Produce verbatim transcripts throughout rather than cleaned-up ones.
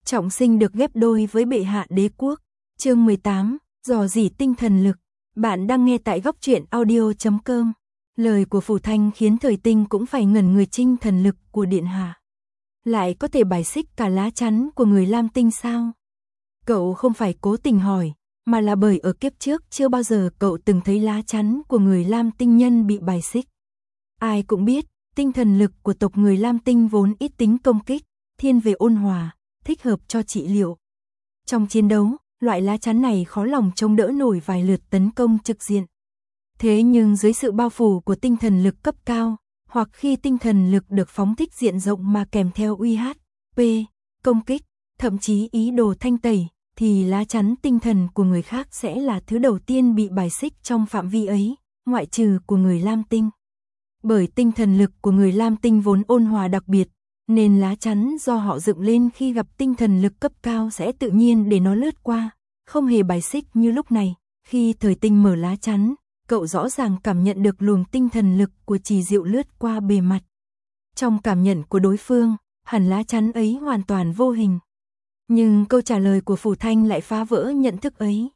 trọng sinh được ghép đôi với bệ hạ đế quốc. Chương mười tám, dò dỉ tinh thần lực. Bạn đang nghe tại góc truyện audio chấm com. Lời của Phủ Thanh khiến Thời Tinh cũng phải ngẩn người. Tinh thần lực của điện hạ lại có thể bài xích cả lá chắn của người Lam Tinh sao? Cậu không phải cố tình hỏi, mà là bởi ở kiếp trước chưa bao giờ cậu từng thấy lá chắn của người Lam Tinh nhân bị bài xích. Ai cũng biết, tinh thần lực của tộc người Lam Tinh vốn ít tính công kích, thiên về ôn hòa, thích hợp cho trị liệu. Trong chiến đấu, loại lá chắn này khó lòng chống đỡ nổi vài lượt tấn công trực diện. Thế nhưng dưới sự bao phủ của tinh thần lực cấp cao, hoặc khi tinh thần lực được phóng thích diện rộng mà kèm theo uy hát pê, công kích, thậm chí ý đồ thanh tẩy, thì lá chắn tinh thần của người khác sẽ là thứ đầu tiên bị bài xích trong phạm vi ấy, ngoại trừ của người Lam Tinh. Bởi tinh thần lực của người Lam Tinh vốn ôn hòa đặc biệt, nên lá chắn do họ dựng lên khi gặp tinh thần lực cấp cao sẽ tự nhiên để nó lướt qua, không hề bài xích như lúc này. Khi Thời Tinh mở lá chắn, cậu rõ ràng cảm nhận được luồng tinh thần lực của Trì Diệu lướt qua bề mặt. Trong cảm nhận của đối phương, hẳn lá chắn ấy hoàn toàn vô hình. Nhưng câu trả lời của Phủ Thanh lại phá vỡ nhận thức ấy.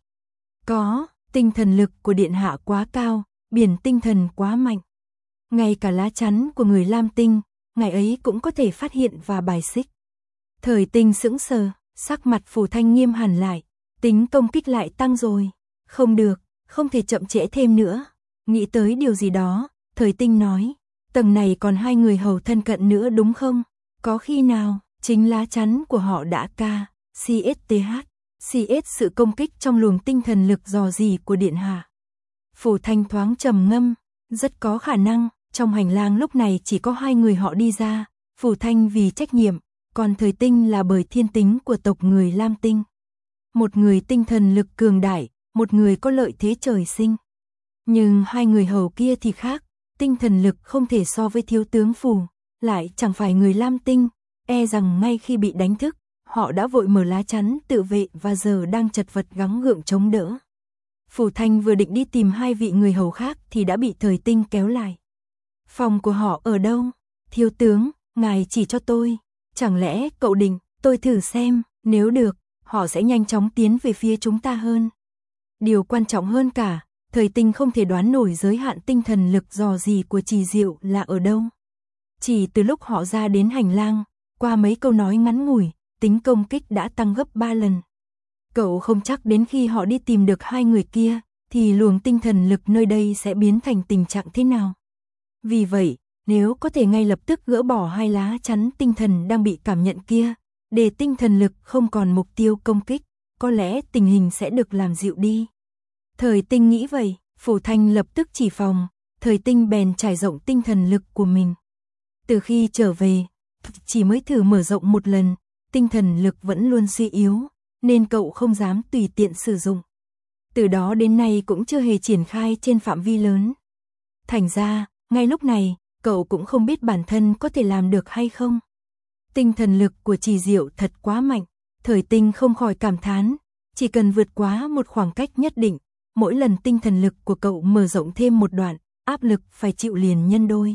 Có, tinh thần lực của điện hạ quá cao, biển tinh thần quá mạnh. Ngay cả lá chắn của người Lam Tinh, ngày ấy cũng có thể phát hiện và bài xích. Thời Tinh sững sờ, sắc mặt Phủ Thanh nghiêm hẳn lại, tính công kích lại tăng rồi. Không được, không thể chậm trễ thêm nữa. Nghĩ tới điều gì đó, Thời Tinh nói, tầng này còn hai người hầu thân cận nữa đúng không? Có khi nào, chính lá chắn của họ đã ca, xê ét tê hát, xê ét sự công kích trong luồng tinh thần lực dò dỉ của điện hạ. Phủ Thanh thoáng trầm ngâm, rất có khả năng, trong hành lang lúc này chỉ có hai người họ đi ra, Phủ Thanh vì trách nhiệm, còn Thời Tinh là bởi thiên tính của tộc người Lam Tinh. Một người tinh thần lực cường đại, một người có lợi thế trời sinh. Nhưng hai người hầu kia thì khác, tinh thần lực không thể so với thiếu tướng Phủ, lại chẳng phải người Lam Tinh, e rằng ngay khi bị đánh thức, họ đã vội mở lá chắn tự vệ và giờ đang chật vật gắng gượng chống đỡ. Phủ Thanh vừa định đi tìm hai vị người hầu khác thì đã bị Thời Tinh kéo lại. Phòng của họ ở đâu? Thiếu tướng, ngài chỉ cho tôi. Chẳng lẽ cậu định, tôi thử xem, nếu được, họ sẽ nhanh chóng tiến về phía chúng ta hơn. Điều quan trọng hơn cả, Thời Tinh không thể đoán nổi giới hạn tinh thần lực dò dỉ của Trì Diệu là ở đâu. Chỉ từ lúc họ ra đến hành lang, qua mấy câu nói ngắn ngủi, tính công kích đã tăng gấp ba lần. Cậu không chắc đến khi họ đi tìm được hai người kia, thì luồng tinh thần lực nơi đây sẽ biến thành tình trạng thế nào. Vì vậy, nếu có thể ngay lập tức gỡ bỏ hai lá chắn tinh thần đang bị cảm nhận kia, để tinh thần lực không còn mục tiêu công kích, có lẽ tình hình sẽ được làm dịu đi. Thời Tinh nghĩ vậy, Phủ Thanh lập tức chỉ phòng, Thời Tinh bèn trải rộng tinh thần lực của mình. Từ khi trở về, chỉ mới thử mở rộng một lần, tinh thần lực vẫn luôn suy yếu, nên cậu không dám tùy tiện sử dụng. Từ đó đến nay cũng chưa hề triển khai trên phạm vi lớn. Thành ra, ngay lúc này, cậu cũng không biết bản thân có thể làm được hay không. Tinh thần lực của Trì Diệu thật quá mạnh, Thời Tinh không khỏi cảm thán, chỉ cần vượt quá một khoảng cách nhất định, mỗi lần tinh thần lực của cậu mở rộng thêm một đoạn, áp lực phải chịu liền nhân đôi.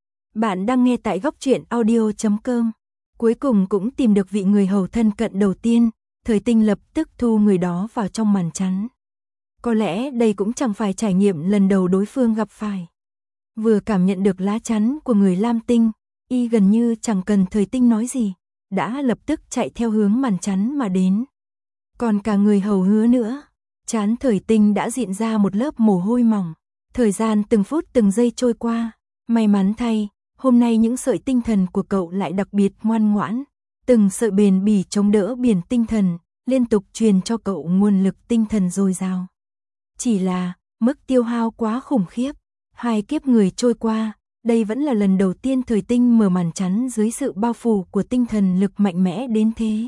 Bạn đang nghe tại góc truyện audio chấm com. Cuối cùng cũng tìm được vị người hầu thân cận đầu tiên, Thời Tinh lập tức thu người đó vào trong màn chắn. Có lẽ đây cũng chẳng phải trải nghiệm lần đầu đối phương gặp phải. Vừa cảm nhận được lá chắn của người Lam Tinh, y gần như chẳng cần Thời Tinh nói gì, đã lập tức chạy theo hướng màn chắn mà đến. Còn cả người hầu hứa nữa, trán Thời Tinh đã diện ra một lớp mồ hôi mỏng. Thời gian từng phút từng giây trôi qua, may mắn thay, hôm nay những sợi tinh thần của cậu lại đặc biệt ngoan ngoãn, từng sợi bền bỉ chống đỡ biển tinh thần, liên tục truyền cho cậu nguồn lực tinh thần dồi dào. Chỉ là, mức tiêu hao quá khủng khiếp, hai kiếp người trôi qua, đây vẫn là lần đầu tiên Thời Tinh mở màn chắn dưới sự bao phủ của tinh thần lực mạnh mẽ đến thế.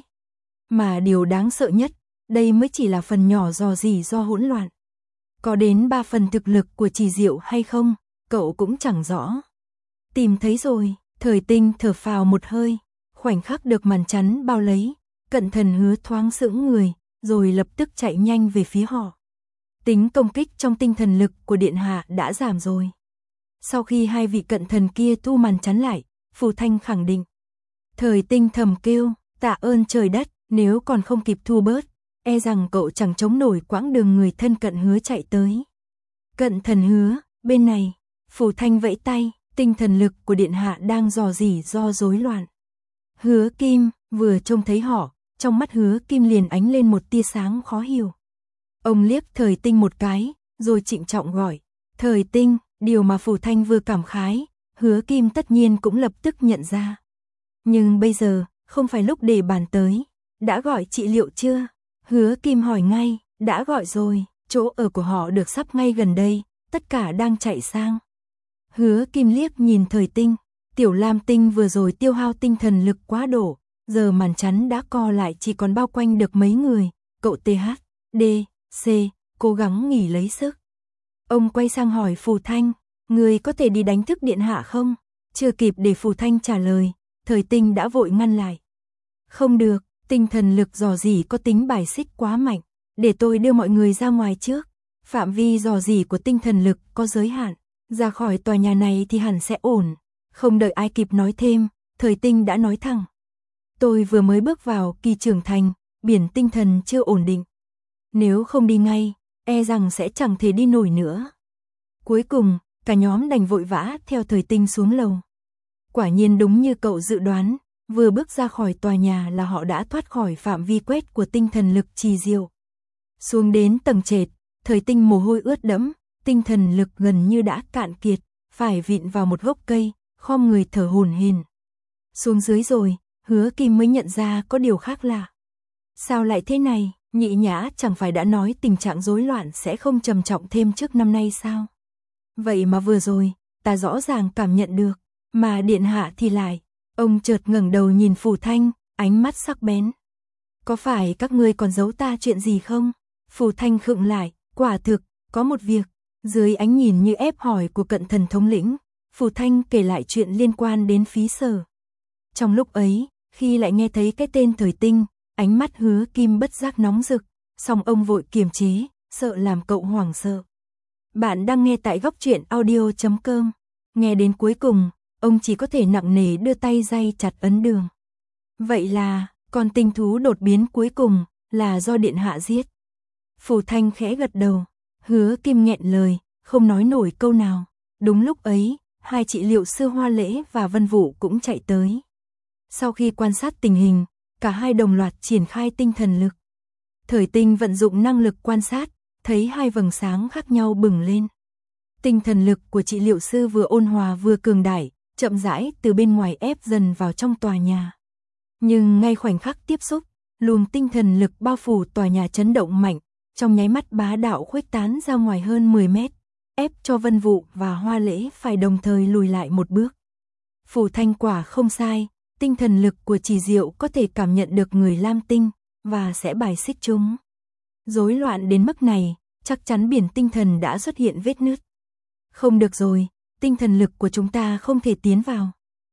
Mà điều đáng sợ nhất, đây mới chỉ là phần nhỏ dò dỉ do hỗn loạn. Có đến ba phần thực lực của Trì Diệu hay không, cậu cũng chẳng rõ. Tìm thấy rồi, Thời Tinh thở phào một hơi, khoảnh khắc được màn chắn bao lấy, cận thần hứa thoáng sững người, rồi lập tức chạy nhanh về phía họ. Tính công kích trong tinh thần lực của điện hạ đã giảm rồi. Sau khi hai vị cận thần kia thu màn chắn lại, Phủ Thanh khẳng định. Thời Tinh thầm kêu, tạ ơn trời đất, Nếu còn không kịp thu bớt, e rằng cậu chẳng chống nổi quãng đường người thân Cận Hứa chạy tới. Cận thần Hứa, bên này, Phù Thanh vẫy tay, tinh thần lực của điện hạ đang dò dỉ do rối loạn. Hứa Kim, vừa trông thấy họ, trong mắt Hứa Kim liền ánh lên một tia sáng khó hiểu. Ông liếc Thời Tinh một cái, rồi trịnh trọng gọi, Thời Tinh, điều mà Phù Thanh vừa cảm khái, Hứa Kim tất nhiên cũng lập tức nhận ra. Nhưng bây giờ, không phải lúc để bàn tới. Đã gọi trị liệu chưa? Hứa Kim hỏi ngay, đã gọi rồi, chỗ ở của họ được sắp ngay gần đây, tất cả đang chạy sang. Hứa Kim liếc nhìn Thời Tinh, Tiểu Lam Tinh vừa rồi tiêu hao tinh thần lực quá độ, giờ màn chắn đã co lại chỉ còn bao quanh được mấy người, cậu tê hát, đê, xê, cố gắng nghỉ lấy sức. Ông quay sang hỏi Phù Thanh, người có thể đi đánh thức điện hạ không? Chưa kịp để Phù Thanh trả lời, Thời Tinh đã vội ngăn lại. Không được, tinh thần lực dò dỉ có tính bài xích quá mạnh, để tôi đưa mọi người ra ngoài trước. Phạm vi dò dỉ của tinh thần lực có giới hạn, ra khỏi tòa nhà này thì hẳn sẽ ổn. Không đợi ai kịp nói thêm, Thời Tinh đã nói thẳng. Tôi vừa mới bước vào kỳ trưởng thành, biển tinh thần chưa ổn định. Nếu không đi ngay, e rằng sẽ chẳng thể đi nổi nữa. Cuối cùng, cả nhóm đành vội vã theo Thời Tinh xuống lầu. Quả nhiên đúng như cậu dự đoán, vừa bước ra khỏi tòa nhà là họ đã thoát khỏi phạm vi quét của tinh thần lực trì diệu. Xuống đến tầng trệt, Thời Tinh mồ hôi ướt đẫm, tinh thần lực gần như đã cạn kiệt, phải vịn vào một gốc cây, khom người thở hổn hển. Xuống dưới rồi, Hứa Kim mới nhận ra có điều khác lạ. Sao lại thế này, Nhị Nhã chẳng phải đã nói tình trạng rối loạn sẽ không trầm trọng thêm trước năm nay sao? Vậy mà vừa rồi, ta rõ ràng cảm nhận được, mà điện hạ thì lại. Ông chợt ngẩng đầu nhìn Phù Thanh, ánh mắt sắc bén. Có phải các ngươi còn giấu ta chuyện gì không? Phù Thanh khựng lại, quả thực, có một việc. Dưới ánh nhìn như ép hỏi của Cận Thần thống lĩnh, Phù Thanh kể lại chuyện liên quan đến Phí Sở. Trong lúc ấy, khi lại nghe thấy cái tên Thời Tinh, ánh mắt Hứa Kim bất giác nóng rực, song ông vội kiềm chế, sợ làm cậu hoảng sợ. Bạn đang nghe tại góc truyện audio chấm com. Nghe đến cuối cùng, ông chỉ có thể nặng nề đưa tay day chặt ấn đường. Vậy là, con tinh thú đột biến cuối cùng, là do điện hạ giết. Phù Thanh khẽ gật đầu, Hứa Kim nghẹn lời, không nói nổi câu nào. Đúng lúc ấy, hai trị liệu sư Hoa Lễ và Vân Vũ cũng chạy tới. Sau khi quan sát tình hình, cả hai đồng loạt triển khai tinh thần lực. Thời Tinh vận dụng năng lực quan sát, thấy hai vầng sáng khác nhau bừng lên. Tinh thần lực của trị liệu sư vừa ôn hòa vừa cường đại, chậm rãi từ bên ngoài ép dần vào trong tòa nhà. Nhưng ngay khoảnh khắc tiếp xúc, luồng tinh thần lực bao phủ tòa nhà chấn động mạnh, trong nháy mắt bá đạo khuếch tán ra ngoài hơn mười mét, ép cho Vân Vũ và Hoa Lễ phải đồng thời lùi lại một bước. Phù Thanh quả không sai, tinh thần lực của Trì Diệu có thể cảm nhận được người Lam Tinh, và sẽ bài xích chúng. Rối loạn đến mức này, chắc chắn biển tinh thần đã xuất hiện vết nứt. Không được rồi, tinh thần lực của chúng ta không thể tiến vào.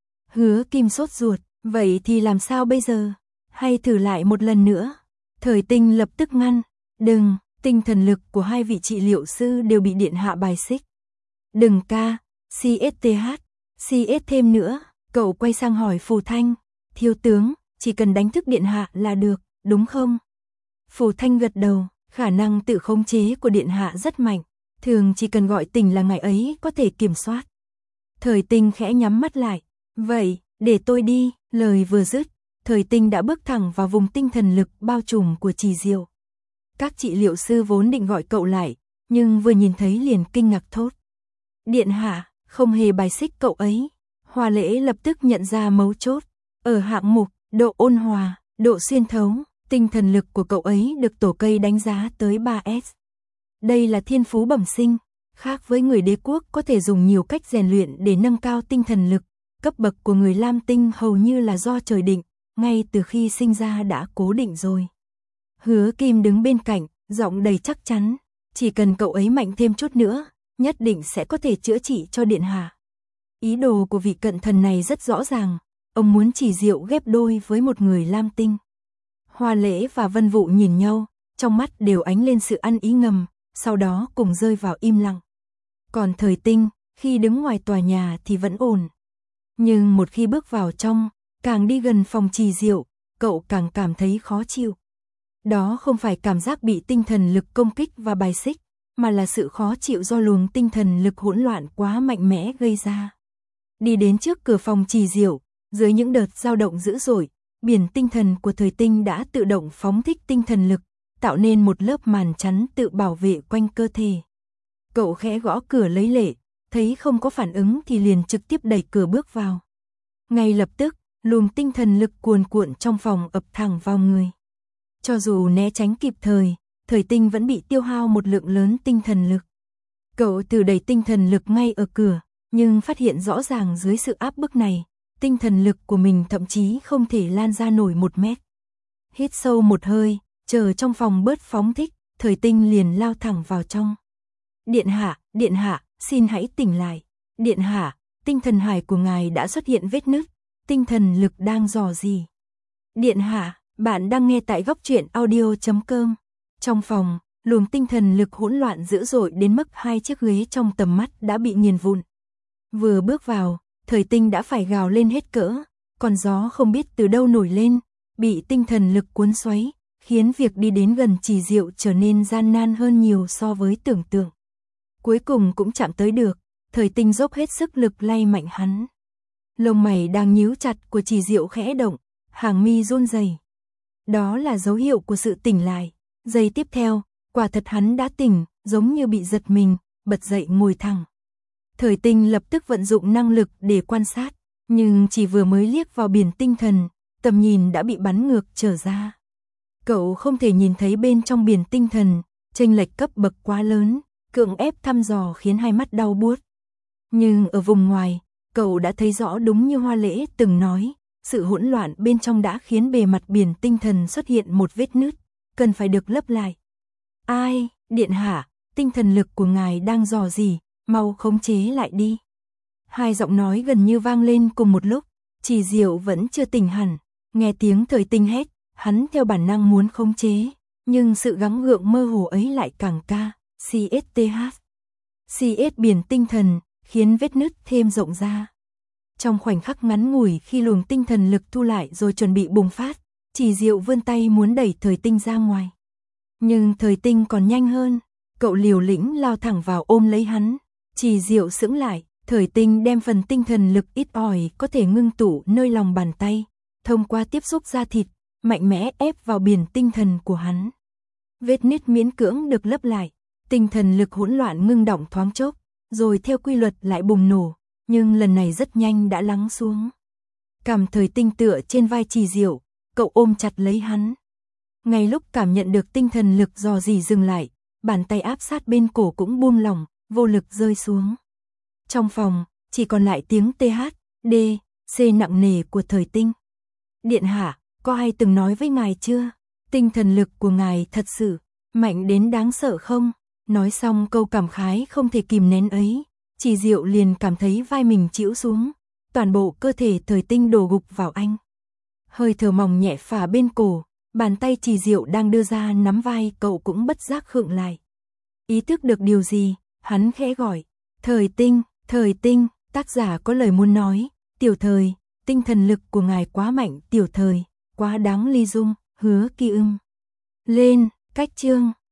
Hứa Kim sốt ruột, vậy thì làm sao bây giờ? Hay thử lại một lần nữa? Thời Tinh lập tức ngăn, đừng, tinh thần lực của hai vị trị liệu sư đều bị điện hạ bài xích. Đừng ca, xê ét tê hát, xê ét thêm nữa, cậu quay sang hỏi Phù Thanh, thiếu tướng, chỉ cần đánh thức điện hạ là được, đúng không? Phù Thanh gật đầu, khả năng tự khống chế của điện hạ rất mạnh, thường chỉ cần gọi tỉnh là ngài ấy có thể kiểm soát. Thời Tinh khẽ nhắm mắt lại, vậy, để tôi đi, lời vừa dứt, Thời Tinh đã bước thẳng vào vùng tinh thần lực bao trùm của Trì Diệu. Các trị liệu sư vốn định gọi cậu lại, nhưng vừa nhìn thấy liền kinh ngạc thốt. Điện hạ, không hề bài xích cậu ấy. Hoa Lễ lập tức nhận ra mấu chốt. Ở hạng mục, độ ôn hòa, độ xuyên thấu, tinh thần lực của cậu ấy được tổ cây đánh giá tới ba S. Đây là thiên phú bẩm sinh, khác với người đế quốc có thể dùng nhiều cách rèn luyện để nâng cao tinh thần lực. Cấp bậc của người Lam Tinh hầu như là do trời định, ngay từ khi sinh ra đã cố định rồi. Hứa Kim đứng bên cạnh, giọng đầy chắc chắn, chỉ cần cậu ấy mạnh thêm chút nữa, nhất định sẽ có thể chữa trị cho điện hạ. Ý đồ của vị cận thần này rất rõ ràng, ông muốn Trì Diệu ghép đôi với một người Lam Tinh. Hoa Lễ và Vân Vũ nhìn nhau, trong mắt đều ánh lên sự ăn ý ngầm, sau đó cùng rơi vào im lặng. Còn Thời Tinh, khi đứng ngoài tòa nhà thì vẫn ổn. Nhưng một khi bước vào trong, càng đi gần phòng Trì Diệu, cậu càng cảm thấy khó chịu. Đó không phải cảm giác bị tinh thần lực công kích và bài xích, mà là sự khó chịu do luồng tinh thần lực hỗn loạn quá mạnh mẽ gây ra. Đi đến trước cửa phòng trì diệu, dưới những đợt dao động dữ dội, biển tinh thần của Thời Tinh đã tự động phóng thích tinh thần lực, tạo nên một lớp màn chắn tự bảo vệ quanh cơ thể. Cậu khẽ gõ cửa lấy lệ, thấy không có phản ứng thì liền trực tiếp đẩy cửa bước vào. Ngay lập tức, luồng tinh thần lực cuồn cuộn trong phòng ập thẳng vào người. Cho dù né tránh kịp thời, Thời Tinh vẫn bị tiêu hao một lượng lớn tinh thần lực. Cậu thử đẩy tinh thần lực ngay ở cửa, nhưng phát hiện rõ ràng dưới sự áp bức này, tinh thần lực của mình thậm chí không thể lan ra nổi một mét. Hít sâu một hơi, chờ trong phòng bớt phóng thích, Thời Tinh liền lao thẳng vào trong. Điện hạ, điện hạ, xin hãy tỉnh lại. Điện hạ, tinh thần hải của ngài đã xuất hiện vết nứt, tinh thần lực đang dò dỉ. Điện hạ, bạn đang nghe tại góc truyện audio chấm com. Trong phòng, luồng tinh thần lực hỗn loạn dữ dội đến mức hai chiếc ghế trong tầm mắt đã bị nghiền vụn. Vừa bước vào, Thời Tinh đã phải gào lên hết cỡ, con gió không biết từ đâu nổi lên, bị tinh thần lực cuốn xoáy, khiến việc đi đến gần trì diệu trở nên gian nan hơn nhiều so với tưởng tượng. Cuối cùng cũng chạm tới được, Thời Tinh dốc hết sức lực lay mạnh hắn. Lông mày đang nhíu chặt của trì diệu khẽ động, hàng mi run rẩy. Đó là dấu hiệu của sự tỉnh lại. Giây tiếp theo, quả thật hắn đã tỉnh, giống như bị giật mình, bật dậy ngồi thẳng. Thời Tinh lập tức vận dụng năng lực để quan sát, nhưng chỉ vừa mới liếc vào biển tinh thần, tầm nhìn đã bị bắn ngược trở ra. Cậu không thể nhìn thấy bên trong biển tinh thần, chênh lệch cấp bậc quá lớn, cưỡng ép thăm dò khiến hai mắt đau buốt. Nhưng ở vùng ngoài, cậu đã thấy rõ đúng như Hoa Lễ từng nói, sự hỗn loạn bên trong đã khiến bề mặt biển tinh thần xuất hiện một vết nứt, cần phải được lấp lại. Ai, điện hạ, tinh thần lực của ngài đang dò dỉ, mau khống chế lại đi. Hai giọng nói gần như vang lên cùng một lúc, Trì Diệu vẫn chưa tỉnh hẳn, nghe tiếng Thời Tinh hét, hắn theo bản năng muốn khống chế, nhưng sự gắng gượng mơ hồ ấy lại càng ca, xê ét tê hát. xê ét biển tinh thần, khiến vết nứt thêm rộng ra. Trong khoảnh khắc ngắn ngủi khi luồng tinh thần lực thu lại rồi chuẩn bị bùng phát, Trì Diệu vươn tay muốn đẩy Thời Tinh ra ngoài. Nhưng Thời Tinh còn nhanh hơn, cậu liều lĩnh lao thẳng vào ôm lấy hắn. Trì Diệu sững lại, Thời Tinh đem phần tinh thần lực ít ỏi có thể ngưng tụ nơi lòng bàn tay, thông qua tiếp xúc da thịt, mạnh mẽ ép vào biển tinh thần của hắn. Vết nứt miễn cưỡng được lấp lại, tinh thần lực hỗn loạn ngưng đọng thoáng chốc, rồi theo quy luật lại bùng nổ, nhưng lần này rất nhanh đã lắng xuống. Cảm Thời Tinh tựa trên vai Trì Diệu, cậu ôm chặt lấy hắn. Ngay lúc cảm nhận được tinh thần lực dò dỉ dừng lại, bàn tay áp sát bên cổ cũng buông lỏng, vô lực rơi xuống. Trong phòng, chỉ còn lại tiếng tê hát, đê, xê nặng nề của Thời Tinh. Điện hạ, có ai từng nói với ngài chưa? Tinh thần lực của ngài thật sự mạnh đến đáng sợ không? Nói xong câu cảm khái không thể kìm nén ấy, Trì Diệu liền cảm thấy vai mình chĩu xuống, toàn bộ cơ thể Thời Tinh đổ gục vào anh. Hơi thở mỏng nhẹ phả bên cổ, bàn tay Trì Diệu đang đưa ra nắm vai cậu cũng bất giác khựng lại. Ý thức được điều gì, hắn khẽ gọi, Thời Tinh, Thời Tinh, tác giả có lời muốn nói, Tiểu Thời, tinh thần lực của ngài quá mạnh, Tiểu Thời, quá đáng ly dung, Hứa Kỳ Ưng. Lên, cách chương.